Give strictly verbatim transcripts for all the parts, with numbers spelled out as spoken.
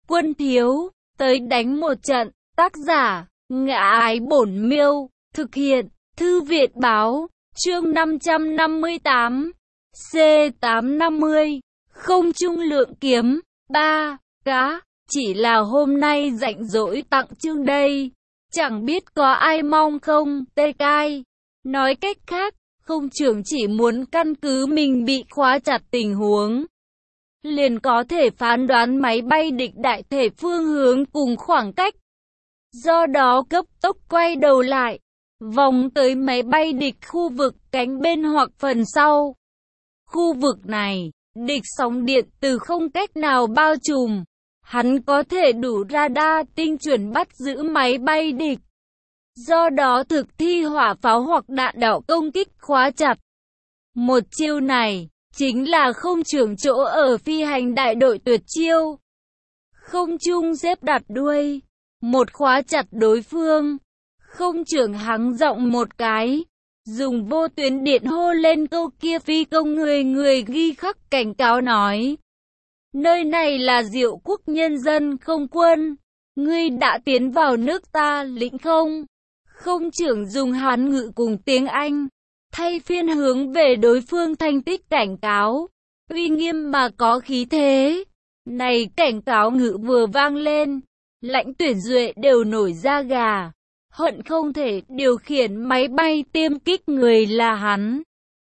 quân thiếu, tới đánh một trận. Tác giả, Ngã Ái Bổn Miêu, thực hiện, Thư viện Báo, chương năm trăm năm mươi tám, C tám năm mươi, không trung lượng kiếm, ba, cá, chỉ là hôm nay rảnh rỗi tặng chương đây, chẳng biết có ai mong không, tê cai. Nói cách khác, không trưởng chỉ muốn căn cứ mình bị khóa chặt tình huống, liền có thể phán đoán máy bay địch đại thể phương hướng cùng khoảng cách. Do đó cấp tốc quay đầu lại, vòng tới máy bay địch khu vực cánh bên hoặc phần sau. Khu vực này, địch sóng điện từ không cách nào bao trùm. Hắn có thể đủ radar tinh chuẩn bắt giữ máy bay địch. Do đó thực thi hỏa pháo hoặc đạn đạo công kích khóa chặt. Một chiêu này, chính là không trưởng chỗ ở phi hành đại đội tuyệt chiêu. Không trung xếp đặt đuôi, một khóa chặt đối phương. Không trưởng hắng giọng một cái, dùng vô tuyến điện hô lên câu kia phi công người người ghi khắc cảnh cáo nói. Nơi này là Diệu Quốc Nhân dân không quân, ngươi đã tiến vào nước ta lĩnh không? Không trưởng dùng Hán ngữ cùng tiếng Anh, thay phiên hướng về đối phương thanh tích cảnh cáo, uy nghiêm mà có khí thế. Này cảnh cáo ngữ vừa vang lên, Lãnh Tuyển Duệ đều nổi da gà, hận không thể điều khiển máy bay tiêm kích người là hắn.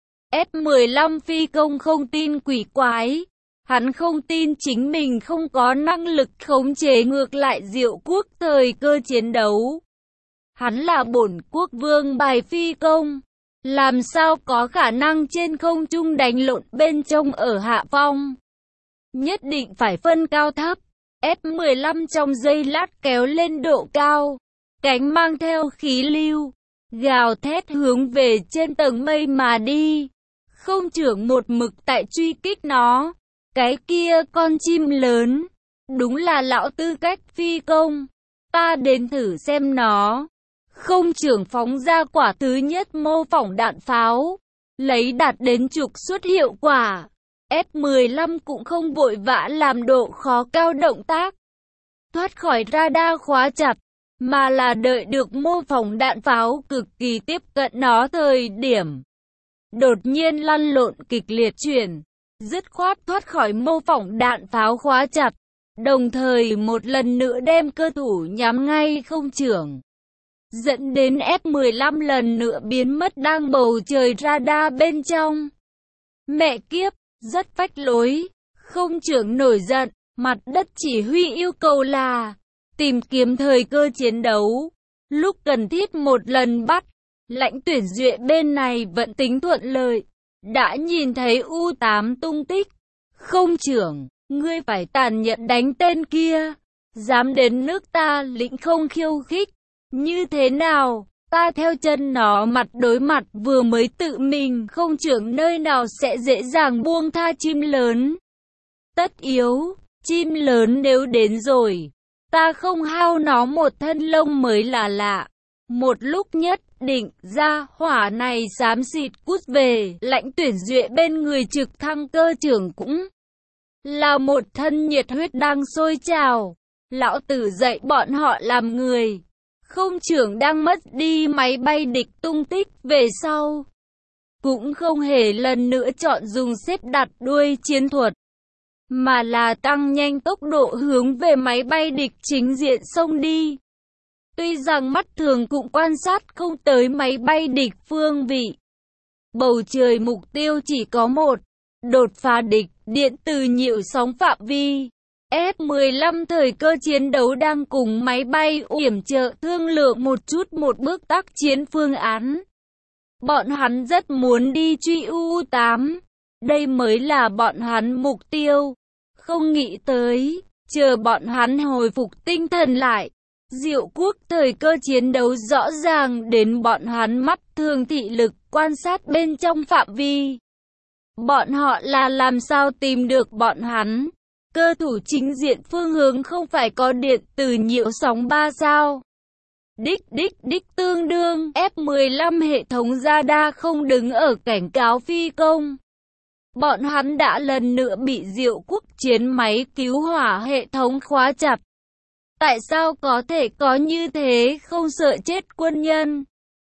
F mười lăm phi công không tin quỷ quái, hắn không tin chính mình không có năng lực khống chế ngược lại Diệu Quốc thời cơ chiến đấu. Hắn là bổn quốc vương bài phi công, làm sao có khả năng trên không trung đánh lộn bên trong ở hạ phong. Nhất định phải phân cao thấp. F mười lăm trong giây lát kéo lên độ cao, cánh mang theo khí lưu, gào thét hướng về trên tầng mây mà đi. Không trưởng một mực tại truy kích nó. Cái kia con chim lớn, đúng là lão tư cách phi công, ta đến thử xem nó. Không trưởng phóng ra quả thứ nhất mô phỏng đạn pháo, lấy đạt đến trục xuất hiệu quả. F mười lăm cũng không vội vã làm độ khó cao động tác, thoát khỏi radar khóa chặt, mà là đợi được mô phỏng đạn pháo cực kỳ tiếp cận nó thời điểm. Đột nhiên lăn lộn kịch liệt chuyển, dứt khoát thoát khỏi mô phỏng đạn pháo khóa chặt, đồng thời một lần nữa đem cơ thủ nhắm ngay không trưởng. Dẫn đến F mười lăm lần nữa biến mất đang bầu trời radar bên trong. Mẹ kiếp, rất phách lối, không trưởng nổi giận, mặt đất chỉ huy yêu cầu là tìm kiếm thời cơ chiến đấu, lúc cần thiết một lần bắt. Lãnh Tuyển Duệ bên này vẫn tính thuận lợi, đã nhìn thấy U tám tung tích. Không trưởng, ngươi phải tàn nhẫn đánh tên kia, dám đến nước ta lĩnh không khiêu khích. Như thế nào, ta theo chân nó mặt đối mặt vừa mới tự mình không trưởng nơi nào sẽ dễ dàng buông tha chim lớn. Tất yếu, chim lớn nếu đến rồi, ta không hao nó một thân lông mới là lạ. Một lúc nhất định ra hỏa này xám xịt cút về. Lãnh Tuyển Duệ bên người trực thăng cơ trưởng cũng là một thân nhiệt huyết đang sôi trào. Lão tử dạy bọn họ làm người. Không trưởng đang mất đi máy bay địch tung tích về sau, cũng không hề lần nữa chọn dùng xếp đặt đuôi chiến thuật, mà là tăng nhanh tốc độ hướng về máy bay địch chính diện xông đi. Tuy rằng mắt thường cũng quan sát không tới máy bay địch phương vị, bầu trời mục tiêu chỉ có một, đột phá địch, điện từ nhiễu sóng phạm vi. F mười lăm thời cơ chiến đấu đang cùng máy bay yểm trợ thương lượng một chút một bước tác chiến phương án. Bọn hắn rất muốn đi truy U tám, đây mới là bọn hắn mục tiêu. Không nghĩ tới, chờ bọn hắn hồi phục tinh thần lại, Diệu Quốc thời cơ chiến đấu rõ ràng đến bọn hắn mắt thường thị lực quan sát bên trong phạm vi. Bọn họ là làm sao tìm được bọn hắn? Cơ thủ chính diện phương hướng không phải có điện từ nhiễu sóng ba sao? Đích đích đích tương đương F mười lăm hệ thống radar không đứng ở cảnh cáo phi công. bọn hắn đã lần nữa bị Diệu Quốc chiến máy cứu hỏa hệ thống khóa chặt. Tại sao có thể có như thế, không sợ chết quân nhân?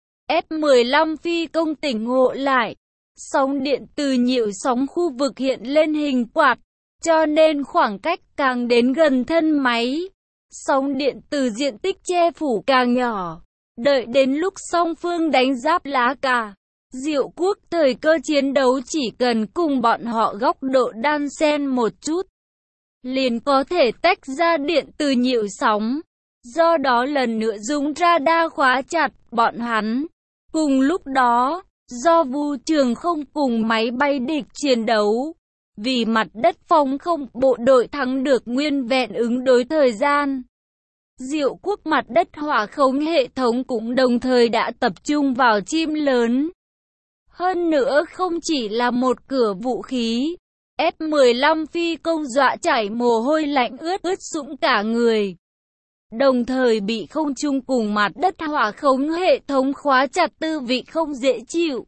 F mười lăm phi công tỉnh ngộ lại. Sóng điện từ nhiễu sóng khu vực hiện lên hình quạt, cho nên khoảng cách càng đến gần thân máy, sóng điện từ diện tích che phủ càng nhỏ. Đợi đến lúc song phương đánh giáp lá cà, Diệu Quốc thời cơ chiến đấu chỉ cần cùng bọn họ góc độ đan xen một chút, liền có thể tách ra điện từ nhiễu sóng. Do đó lần nữa dùng radar khóa chặt bọn hắn. Cùng lúc đó, do Vu Trường không cùng máy bay địch chiến đấu, vì mặt đất phòng không bộ đội thắng được nguyên vẹn ứng đối thời gian, Diệu Quốc mặt đất hỏa khống hệ thống cũng đồng thời đã tập trung vào chim lớn. Hơn nữa không chỉ là một cửa vũ khí, F mười lăm phi công dọa chảy mồ hôi lạnh ướt ướt sũng cả người. Đồng thời bị không trung cùng mặt đất hỏa khống hệ thống khóa chặt, tư vị không dễ chịu.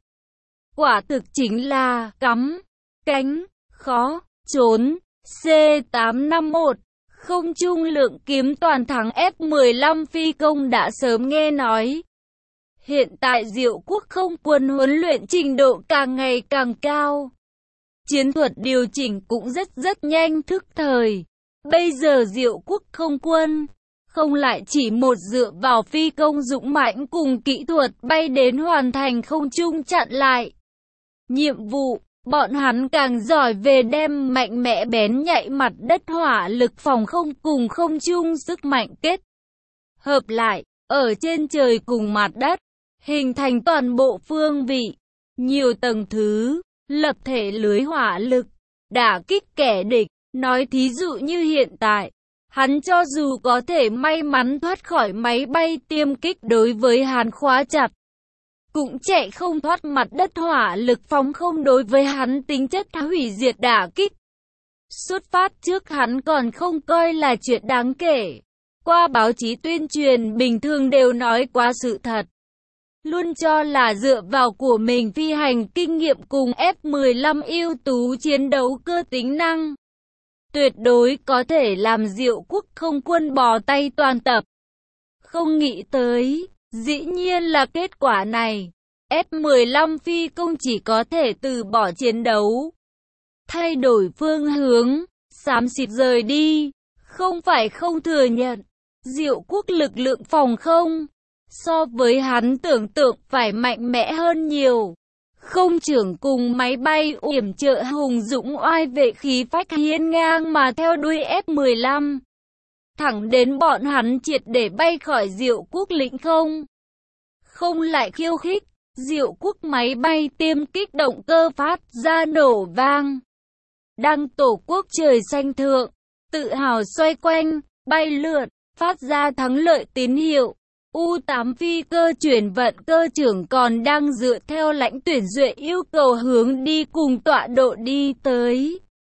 Quả thực chính là cắm cánh khó trốn. C tám năm mốt không trung lượng kiếm toàn thắng F mười lăm phi công đã sớm nghe nói. Hiện tại Diệu Quốc không quân huấn luyện trình độ càng ngày càng cao. Chiến thuật điều chỉnh cũng rất rất nhanh thức thời. Bây giờ Diệu Quốc không quân không lại chỉ một dựa vào phi công dũng mãnh cùng kỹ thuật bay đến hoàn thành không trung chặn lại nhiệm vụ, bọn hắn càng giỏi về đem mạnh mẽ bén nhạy mặt đất hỏa lực phòng không cùng không trung sức mạnh kết hợp lại, ở trên trời cùng mặt đất, hình thành toàn bộ phương vị, nhiều tầng thứ, lập thể lưới hỏa lực, đả kích kẻ địch. Nói thí dụ như hiện tại, hắn cho dù có thể may mắn thoát khỏi máy bay tiêm kích đối với hắn khóa chặt, cũng chạy không thoát mặt đất hỏa lực phóng không đối với hắn tính chất hủy diệt đả kích. Xuất phát trước hắn còn không coi là chuyện đáng kể. Qua báo chí tuyên truyền bình thường đều nói quá sự thật. Luôn cho là dựa vào của mình phi hành kinh nghiệm cùng F mười lăm ưu tú chiến đấu cơ tính năng, tuyệt đối có thể làm Diệu Quốc không quân bó tay toàn tập. Không nghĩ tới, dĩ nhiên là kết quả này. F mười lăm phi công chỉ có thể từ bỏ chiến đấu, thay đổi phương hướng, xám xịt rời đi. Không phải không thừa nhận, Diệu Quốc lực lượng phòng không so với hắn tưởng tượng phải mạnh mẽ hơn nhiều. Không trưởng cùng máy bay yểm trợ hùng dũng oai vệ khí phách hiên ngang mà theo đuôi F mười lăm. Thẳng đến bọn hắn triệt để bay khỏi Diệu Quốc lĩnh không. Không lại khiêu khích, Diệu Quốc máy bay tiêm kích động cơ phát ra nổ vang. Đăng tổ quốc trời xanh thượng, tự hào xoay quanh, bay lượn, phát ra thắng lợi tín hiệu. U tám phi cơ chuyển vận cơ trưởng còn đang dựa theo lãnh tuyển duyệt yêu cầu hướng đi cùng tọa độ đi tới.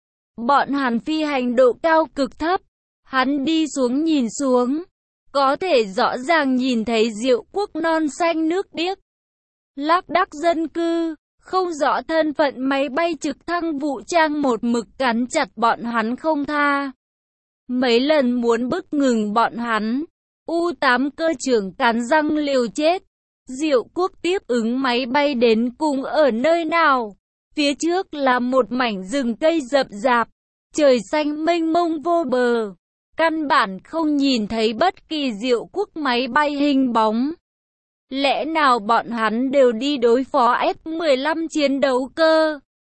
Bọn hắn phi hành độ cao cực thấp, hắn đi xuống nhìn xuống, có thể rõ ràng nhìn thấy Diệu Quốc non xanh nước biếc, lác đác dân cư, không rõ thân phận máy bay trực thăng vũ trang một mực cắn chặt bọn hắn không tha. Mấy lần muốn bức ngừng bọn hắn, U tám cơ trưởng cắn răng liều chết. Diệu Quốc tiếp ứng máy bay đến cùng ở nơi nào? Phía trước là một mảnh rừng cây rậm rạp, trời xanh mênh mông vô bờ. Căn bản không nhìn thấy bất kỳ Diệu Quốc máy bay hình bóng. Lẽ nào bọn hắn đều đi đối phó F mười lăm chiến đấu cơ?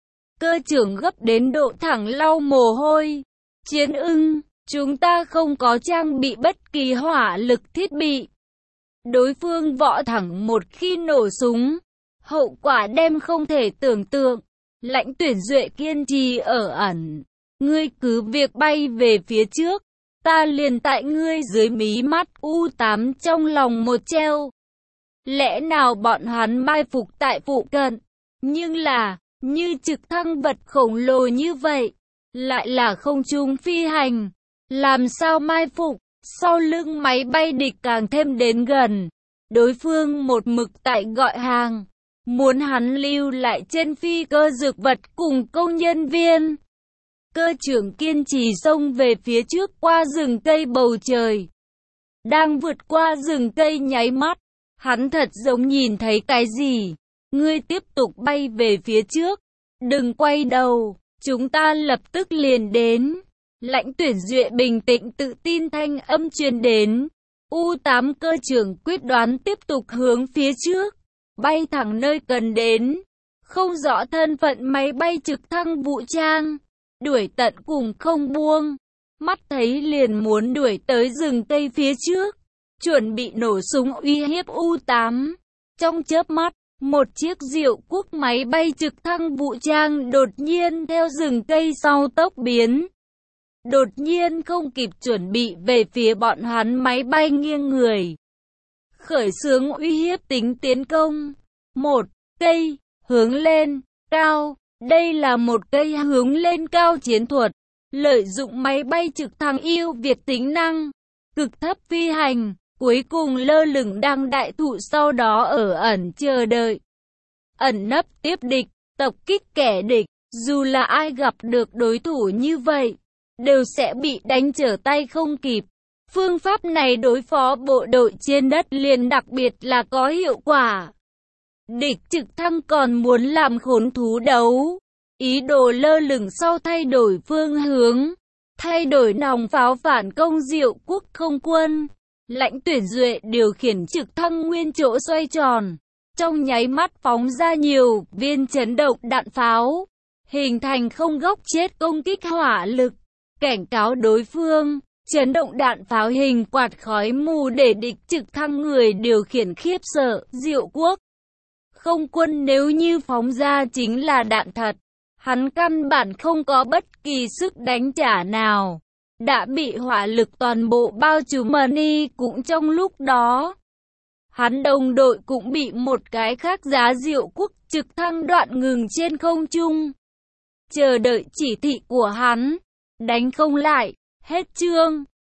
Cơ trưởng gấp đến độ thẳng lau mồ hôi. Chiến ưng, chúng ta không có trang bị bất kỳ hỏa lực thiết bị. Đối phương võ thẳng một khi nổ súng, hậu quả đem không thể tưởng tượng. Lãnh tuyển duệ kiên trì ở ẩn. Ngươi cứ việc bay về phía trước, ta liền tại ngươi dưới mí mắt. U tám trong lòng một treo. Lẽ nào bọn hắn mai phục tại phụ cận? Nhưng là, như trực thăng vật khổng lồ như vậy, lại là không trung phi hành. Làm sao mai phục? Sau lưng máy bay địch càng thêm đến gần. Đối phương một mực tại gọi hàng. muốn hắn lưu lại trên phi cơ dược vật cùng công nhân viên. Cơ trưởng kiên trì xông về phía trước qua rừng cây bầu trời. Đang vượt qua rừng cây nháy mắt, hắn thật giống nhìn thấy cái gì. Ngươi tiếp tục bay về phía trước, đừng quay đầu, chúng ta lập tức liền đến. Lãnh Tuyển Duệ bình tĩnh tự tin thanh âm truyền đến. U tám cơ trưởng quyết đoán tiếp tục hướng phía trước, bay thẳng nơi cần đến. Không rõ thân phận máy bay trực thăng vũ trang, đuổi tận cùng không buông. Mắt thấy liền muốn đuổi tới rừng cây phía trước, chuẩn bị nổ súng uy hiếp U tám. Trong chớp mắt, một chiếc Diệu Quốc máy bay trực thăng vũ trang đột nhiên theo rừng cây sau tốc biến. Đột nhiên không kịp chuẩn bị về phía bọn hắn, máy bay nghiêng người, khởi xướng uy hiếp tính tiến công. Một cây hướng lên cao, đây là một cây hướng lên cao chiến thuật, lợi dụng máy bay trực thăng ưu việt tính năng, cực thấp phi hành, cuối cùng lơ lửng đằng đại thụ, sau đó ở ẩn chờ đợi, ẩn nấp tiếp địch, tập kích kẻ địch. Dù là ai gặp được đối thủ như vậy, đều sẽ bị đánh trở tay không kịp. Phương pháp này đối phó bộ đội trên đất liền đặc biệt là có hiệu quả. Địch trực thăng còn muốn làm khốn thú đấu, ý đồ lơ lửng sau thay đổi phương hướng, thay đổi nòng pháo phản công Diệu Quốc không quân. Lãnh Tuyển Duệ điều khiển trực thăng nguyên chỗ xoay tròn, trong nháy mắt phóng ra nhiều viên chấn động đạn pháo, hình thành không góc chết công kích hỏa lực, cảnh cáo đối phương. Chấn động đạn pháo hình quạt khói mù để địch trực thăng người điều khiển khiếp sợ. Diệu Quốc không quân nếu như phóng ra chính là đạn thật, hắn căn bản không có bất kỳ sức đánh trả nào, đã bị hỏa lực toàn bộ bao trùm. Money cũng trong lúc đó, hắn đồng đội cũng bị một cái khác giá Diệu Quốc trực thăng đoạn ngừng trên không trung, chờ đợi chỉ thị của hắn, đánh không lại. Hết chương.